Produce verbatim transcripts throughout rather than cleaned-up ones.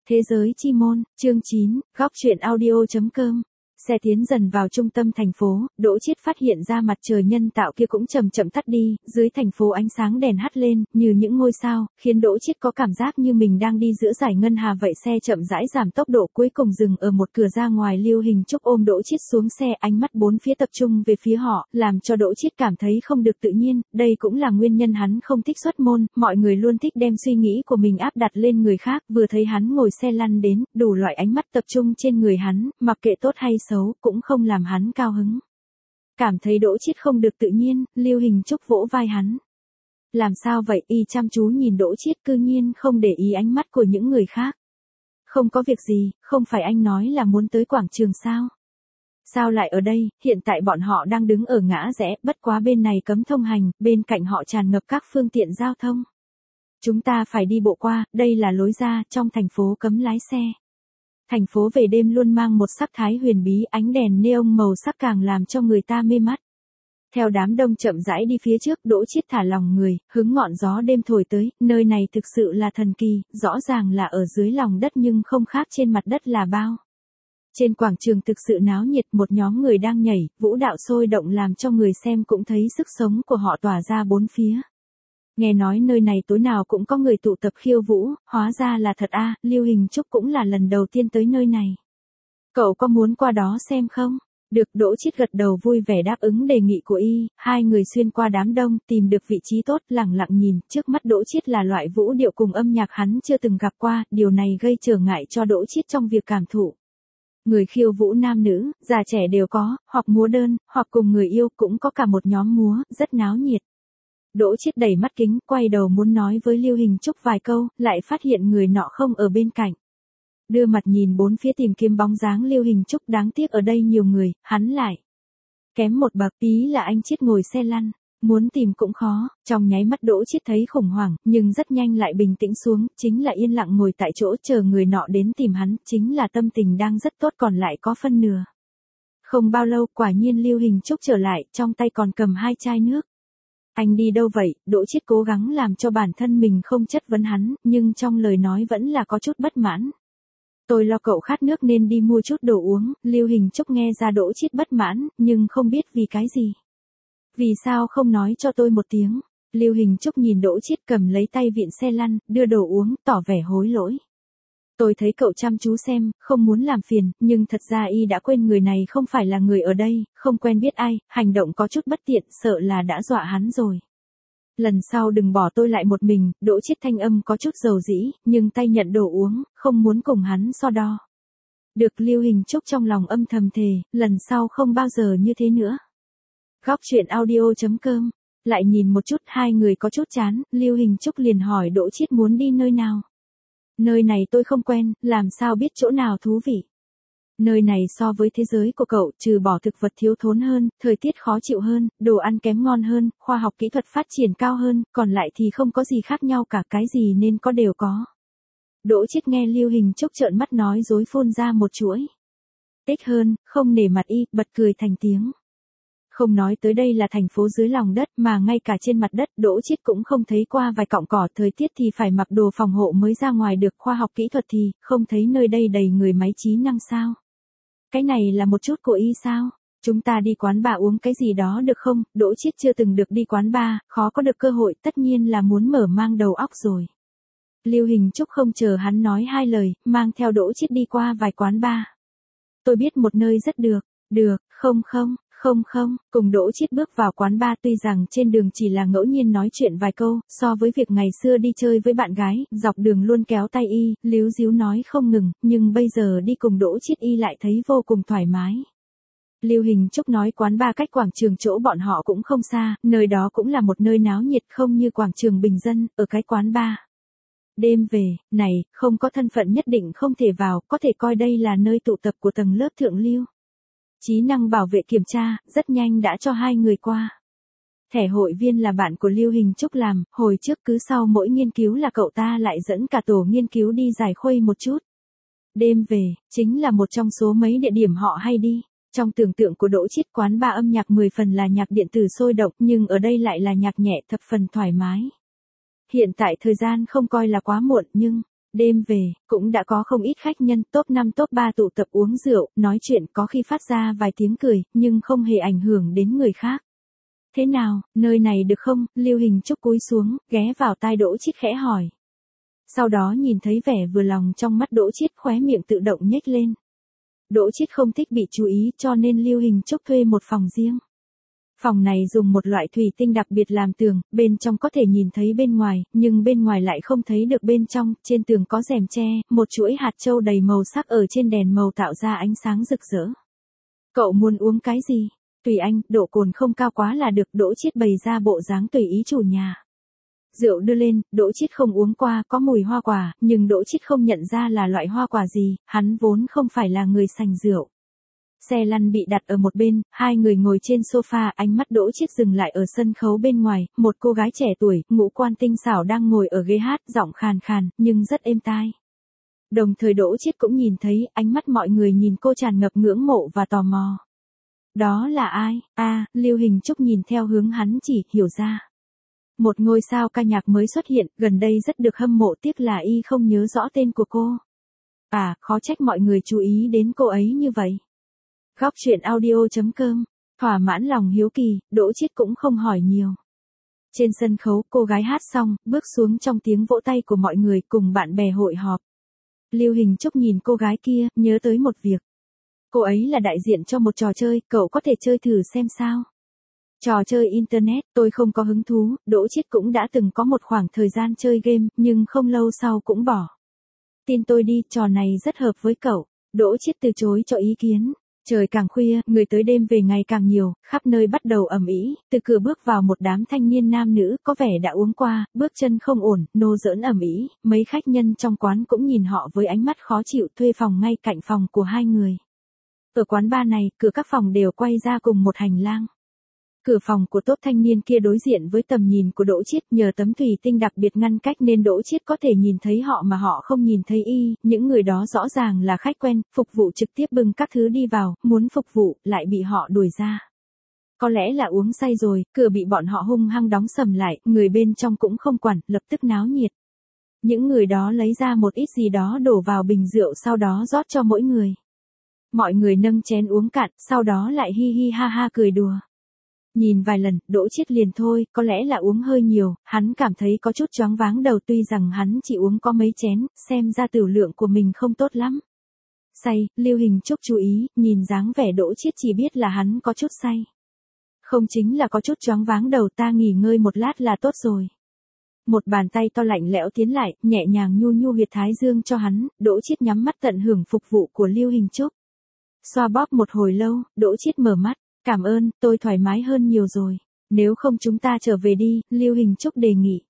Thế giới chi môn, chương chín, góc truyện audio chấm com. Xe tiến dần vào trung tâm thành phố, Đỗ Chiết phát hiện ra mặt trời nhân tạo kia cũng chậm chậm tắt đi, dưới thành phố ánh sáng đèn hắt lên, như những ngôi sao, khiến Đỗ Chiết có cảm giác như mình đang đi giữa dải ngân hà vậy. Xe chậm rãi giảm tốc độ, cuối cùng dừng ở một cửa ra ngoài. Lưu Hình Trúc ôm Đỗ Chiết xuống xe, ánh mắt bốn phía tập trung về phía họ, làm cho Đỗ Chiết cảm thấy không được tự nhiên, đây cũng là nguyên nhân hắn không thích xuất môn, mọi người luôn thích đem suy nghĩ của mình áp đặt lên người khác, vừa thấy hắn ngồi xe lăn đến, đủ loại ánh mắt tập trung trên người hắn, mặc kệ tốt hay xấu, cũng không làm hắn cao hứng. Cảm thấy Đỗ Chiết không được tự nhiên, Lưu Hình Trúc vỗ vai hắn. Làm sao vậy? Y chăm chú nhìn Đỗ Chiết, cư nhiên không để ý ánh mắt của những người khác. Không có việc gì, không phải anh nói là muốn tới quảng trường sao? Sao lại ở đây? Hiện tại bọn họ đang đứng ở ngã rẽ, bất quá bên này cấm thông hành, bên cạnh họ tràn ngập các phương tiện giao thông. Chúng ta phải đi bộ qua, đây là lối ra, trong thành phố cấm lái xe. Thành phố về đêm luôn mang một sắc thái huyền bí, ánh đèn neon màu sắc càng làm cho người ta mê mắt. Theo đám đông chậm rãi đi phía trước, Đỗ Chiết thả lỏng người, hứng ngọn gió đêm thổi tới, nơi này thực sự là thần kỳ, rõ ràng là ở dưới lòng đất nhưng không khác trên mặt đất là bao. Trên quảng trường thực sự náo nhiệt, một nhóm người đang nhảy, vũ đạo sôi động làm cho người xem cũng thấy sức sống của họ tỏa ra bốn phía. Nghe nói nơi này tối nào cũng có người tụ tập khiêu vũ, hóa ra là thật a. Lưu Hình Trúc cũng là lần đầu tiên tới nơi này. Cậu có muốn qua đó xem không? Được. Đỗ Chiết gật đầu vui vẻ đáp ứng đề nghị của y, hai người xuyên qua đám đông, tìm được vị trí tốt, lẳng lặng nhìn, trước mắt Đỗ Chiết là loại vũ điệu cùng âm nhạc hắn chưa từng gặp qua, điều này gây trở ngại cho Đỗ Chiết trong việc cảm thụ. Người khiêu vũ nam nữ, già trẻ đều có, hoặc múa đơn, hoặc cùng người yêu, cũng có cả một nhóm múa, rất náo nhiệt. Đỗ Chiết đẩy mắt kính, quay đầu muốn nói với Lưu Hình Trúc vài câu, lại phát hiện người nọ không ở bên cạnh. Đưa mặt nhìn bốn phía tìm kiếm bóng dáng Lưu Hình Trúc, đáng tiếc ở đây nhiều người, hắn lại kém một bậc. Ý là anh Chiết ngồi xe lăn, muốn tìm cũng khó. Trong nháy mắt Đỗ Chiết thấy khủng hoảng, nhưng rất nhanh lại bình tĩnh xuống, chính là yên lặng ngồi tại chỗ chờ người nọ đến tìm hắn, chính là tâm tình đang rất tốt còn lại có phân nửa. Không bao lâu, quả nhiên Lưu Hình Trúc trở lại, trong tay còn cầm hai chai nước. Anh đi đâu vậy? Đỗ Chiết cố gắng làm cho bản thân mình không chất vấn hắn, nhưng trong lời nói vẫn là có chút bất mãn. Tôi lo cậu khát nước nên đi mua chút đồ uống. Lưu Hình Trúc nghe ra Đỗ Chiết bất mãn, nhưng không biết vì cái gì. Vì sao không nói cho tôi một tiếng? Lưu Hình Trúc nhìn Đỗ Chiết cầm lấy tay vịn xe lăn, đưa đồ uống, tỏ vẻ hối lỗi. Tôi thấy cậu chăm chú xem, không muốn làm phiền, nhưng thật ra y đã quên người này không phải là người ở đây, không quen biết ai, hành động có chút bất tiện, sợ là đã dọa hắn rồi. Lần sau đừng bỏ tôi lại một mình. Đỗ Chiết thanh âm có chút dầu dĩ, nhưng tay nhận đồ uống, không muốn cùng hắn so đo. Được. Lưu Hình Trúc trong lòng âm thầm thề, lần sau không bao giờ như thế nữa. Góc truyện audio chấm com. Lại nhìn một chút, hai người có chút chán, Lưu Hình Trúc liền hỏi Đỗ Chiết muốn đi nơi nào. Nơi này tôi không quen, làm sao biết chỗ nào thú vị. Nơi này so với thế giới của cậu, trừ bỏ thực vật thiếu thốn hơn, thời tiết khó chịu hơn, đồ ăn kém ngon hơn, khoa học kỹ thuật phát triển cao hơn, còn lại thì không có gì khác nhau cả, cái gì nên có đều có. Đỗ Chiết nghe Lưu Hình Trúc trợn mắt nói dối phun ra một chuỗi. Tích hơn, không nể mặt y, bật cười thành tiếng. Không nói tới đây là thành phố dưới lòng đất, mà ngay cả trên mặt đất Đỗ Chiết cũng không thấy qua vài cọng cỏ, thời tiết thì phải mặc đồ phòng hộ mới ra ngoài được, khoa học kỹ thuật thì không thấy nơi đây đầy người máy trí năng sao? Cái này là một chút của y sao? Chúng ta đi quán bar uống cái gì đó được không? Đỗ Chiết chưa từng được đi quán bar, khó có được cơ hội, tất nhiên là muốn mở mang đầu óc rồi. Lưu Hình Trúc không chờ hắn nói hai lời, mang theo Đỗ Chiết đi qua vài quán bar. Tôi biết một nơi rất được. Được. Không không. Không không. Cùng Đỗ Chiết bước vào quán bar, tuy rằng trên đường chỉ là ngẫu nhiên nói chuyện vài câu, so với việc ngày xưa đi chơi với bạn gái, dọc đường luôn kéo tay y, líu díu nói không ngừng, nhưng bây giờ đi cùng Đỗ Chiết y lại thấy vô cùng thoải mái. Lưu Hình Trúc nói quán bar cách quảng trường chỗ bọn họ cũng không xa, nơi đó cũng là một nơi náo nhiệt không như quảng trường bình dân, ở cái quán bar. Đêm về, này, không có thân phận nhất định không thể vào, có thể coi đây là nơi tụ tập của tầng lớp thượng lưu. Trí năng bảo vệ kiểm tra, rất nhanh đã cho hai người qua. Thẻ hội viên là bạn của Lưu Hình Trúc làm, hồi trước cứ sau mỗi nghiên cứu là cậu ta lại dẫn cả tổ nghiên cứu đi giải khuây một chút. Đêm về, chính là một trong số mấy địa điểm họ hay đi. Trong tưởng tượng của Đỗ Chiết, quán bar âm nhạc mười phần là nhạc điện tử sôi động, nhưng ở đây lại là nhạc nhẹ thập phần thoải mái. Hiện tại thời gian không coi là quá muộn, nhưng Đêm về, cũng đã có không ít khách nhân top năm top ba tụ tập uống rượu, nói chuyện có khi phát ra vài tiếng cười, nhưng không hề ảnh hưởng đến người khác. Thế nào, nơi này được không? Lưu Hình Trúc cúi xuống, ghé vào tai Đỗ Chiết khẽ hỏi. Sau đó nhìn thấy vẻ vừa lòng trong mắt Đỗ Chiết, khóe miệng tự động nhếch lên. Đỗ Chiết không thích bị chú ý cho nên Lưu Hình Trúc thuê một phòng riêng. Phòng này dùng một loại thủy tinh đặc biệt làm tường, bên trong có thể nhìn thấy bên ngoài, nhưng bên ngoài lại không thấy được bên trong, trên tường có rèm tre, một chuỗi hạt châu đầy màu sắc ở trên đèn màu tạo ra ánh sáng rực rỡ. Cậu muốn uống cái gì? Tùy anh, độ cồn không cao quá là được. Đỗ Chiết bày ra bộ dáng tùy ý chủ nhà. Rượu đưa lên, Đỗ Chiết không uống qua, có mùi hoa quả, nhưng Đỗ Chiết không nhận ra là loại hoa quả gì, hắn vốn không phải là người sành rượu. Xe lăn bị đặt ở một bên, hai người ngồi trên sofa, ánh mắt Đỗ Chiết dừng lại ở sân khấu bên ngoài, một cô gái trẻ tuổi, ngũ quan tinh xảo đang ngồi ở ghế hát, giọng khàn khàn, nhưng rất êm tai. Đồng thời Đỗ Chiết cũng nhìn thấy, ánh mắt mọi người nhìn cô tràn ngập ngưỡng mộ và tò mò. Đó là ai? A, à, Lưu Hình Trúc nhìn theo hướng hắn chỉ, hiểu ra. Một ngôi sao ca nhạc mới xuất hiện, gần đây rất được hâm mộ, tiếc là y không nhớ rõ tên của cô. À, khó trách mọi người chú ý đến cô ấy như vậy. Góc truyện audio chấm com, thỏa mãn lòng hiếu kỳ, Đỗ Chiết cũng không hỏi nhiều. Trên sân khấu, cô gái hát xong, bước xuống trong tiếng vỗ tay của mọi người cùng bạn bè hội họp. Lưu Hình Trúc nhìn cô gái kia, nhớ tới một việc. Cô ấy là đại diện cho một trò chơi, cậu có thể chơi thử xem sao. Trò chơi Internet, tôi không có hứng thú, Đỗ Chiết cũng đã từng có một khoảng thời gian chơi game, nhưng không lâu sau cũng bỏ. Tin tôi đi, trò này rất hợp với cậu. Đỗ Chiết từ chối cho ý kiến. Trời càng khuya, người tới đêm về ngày càng nhiều, khắp nơi bắt đầu ầm ĩ, từ cửa bước vào một đám thanh niên nam nữ, có vẻ đã uống qua, bước chân không ổn, nô giỡn ầm ĩ, mấy khách nhân trong quán cũng nhìn họ với ánh mắt khó chịu, thuê phòng ngay cạnh phòng của hai người. Ở quán bar này, cửa các phòng đều quay ra cùng một hành lang. Cửa phòng của tốt thanh niên kia đối diện với tầm nhìn của Đỗ Chiết, nhờ tấm thủy tinh đặc biệt ngăn cách nên Đỗ Chiết có thể nhìn thấy họ mà họ không nhìn thấy y, những người đó rõ ràng là khách quen, phục vụ trực tiếp bưng các thứ đi vào, muốn phục vụ, lại bị họ đuổi ra. Có lẽ là uống say rồi, cửa bị bọn họ hung hăng đóng sầm lại, người bên trong cũng không quản, lập tức náo nhiệt. Những người đó lấy ra một ít gì đó đổ vào bình rượu sau đó rót cho mỗi người. Mọi người nâng chén uống cạn, sau đó lại hi hi ha ha cười đùa. Nhìn vài lần, Đỗ Chiết liền thôi, có lẽ là uống hơi nhiều, hắn cảm thấy có chút choáng váng đầu, tuy rằng hắn chỉ uống có mấy chén, xem ra tửu lượng của mình không tốt lắm. Say, Lưu Hình Trúc chú ý, nhìn dáng vẻ Đỗ Chiết chỉ biết là hắn có chút say. Không chính là có chút choáng váng đầu, ta nghỉ ngơi một lát là tốt rồi. Một bàn tay to lạnh lẽo tiến lại, nhẹ nhàng nhu nhu huyệt thái dương cho hắn, Đỗ Chiết nhắm mắt tận hưởng phục vụ của Lưu Hình Trúc. Xoa bóp một hồi lâu, Đỗ Chiết mở mắt. Cảm ơn, tôi thoải mái hơn nhiều rồi. Nếu không chúng ta trở về đi, Lưu Hình Trúc đề nghị.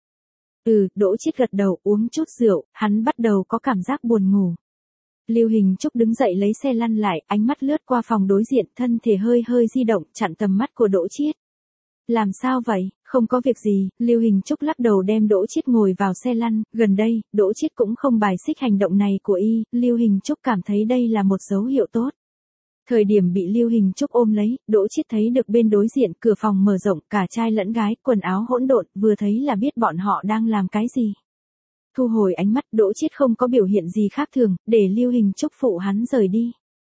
Ừ, Đỗ Chiết gật đầu, uống chút rượu, hắn bắt đầu có cảm giác buồn ngủ. Lưu Hình Trúc đứng dậy lấy xe lăn lại, ánh mắt lướt qua phòng đối diện, thân thể hơi hơi di động, chặn tầm mắt của Đỗ Chiết. Làm sao vậy? Không có việc gì, Lưu Hình Trúc lắc đầu đem Đỗ Chiết ngồi vào xe lăn, gần đây, Đỗ Chiết cũng không bài xích hành động này của y, Lưu Hình Trúc cảm thấy đây là một dấu hiệu tốt. Thời điểm bị Lưu Hình Trúc ôm lấy, Đỗ Chiết thấy được bên đối diện cửa phòng mở rộng, cả trai lẫn gái, quần áo hỗn độn, vừa thấy là biết bọn họ đang làm cái gì. Thu hồi ánh mắt, Đỗ Chiết không có biểu hiện gì khác thường, để Lưu Hình Trúc phụ hắn rời đi.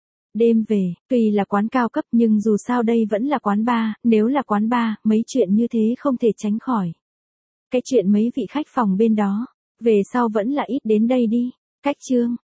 Đêm về, tuy là quán cao cấp nhưng dù sao đây vẫn là quán bar, nếu là quán bar, mấy chuyện như thế không thể tránh khỏi. Cái chuyện mấy vị khách phòng bên đó, về sau vẫn là ít đến đây đi. Cách chương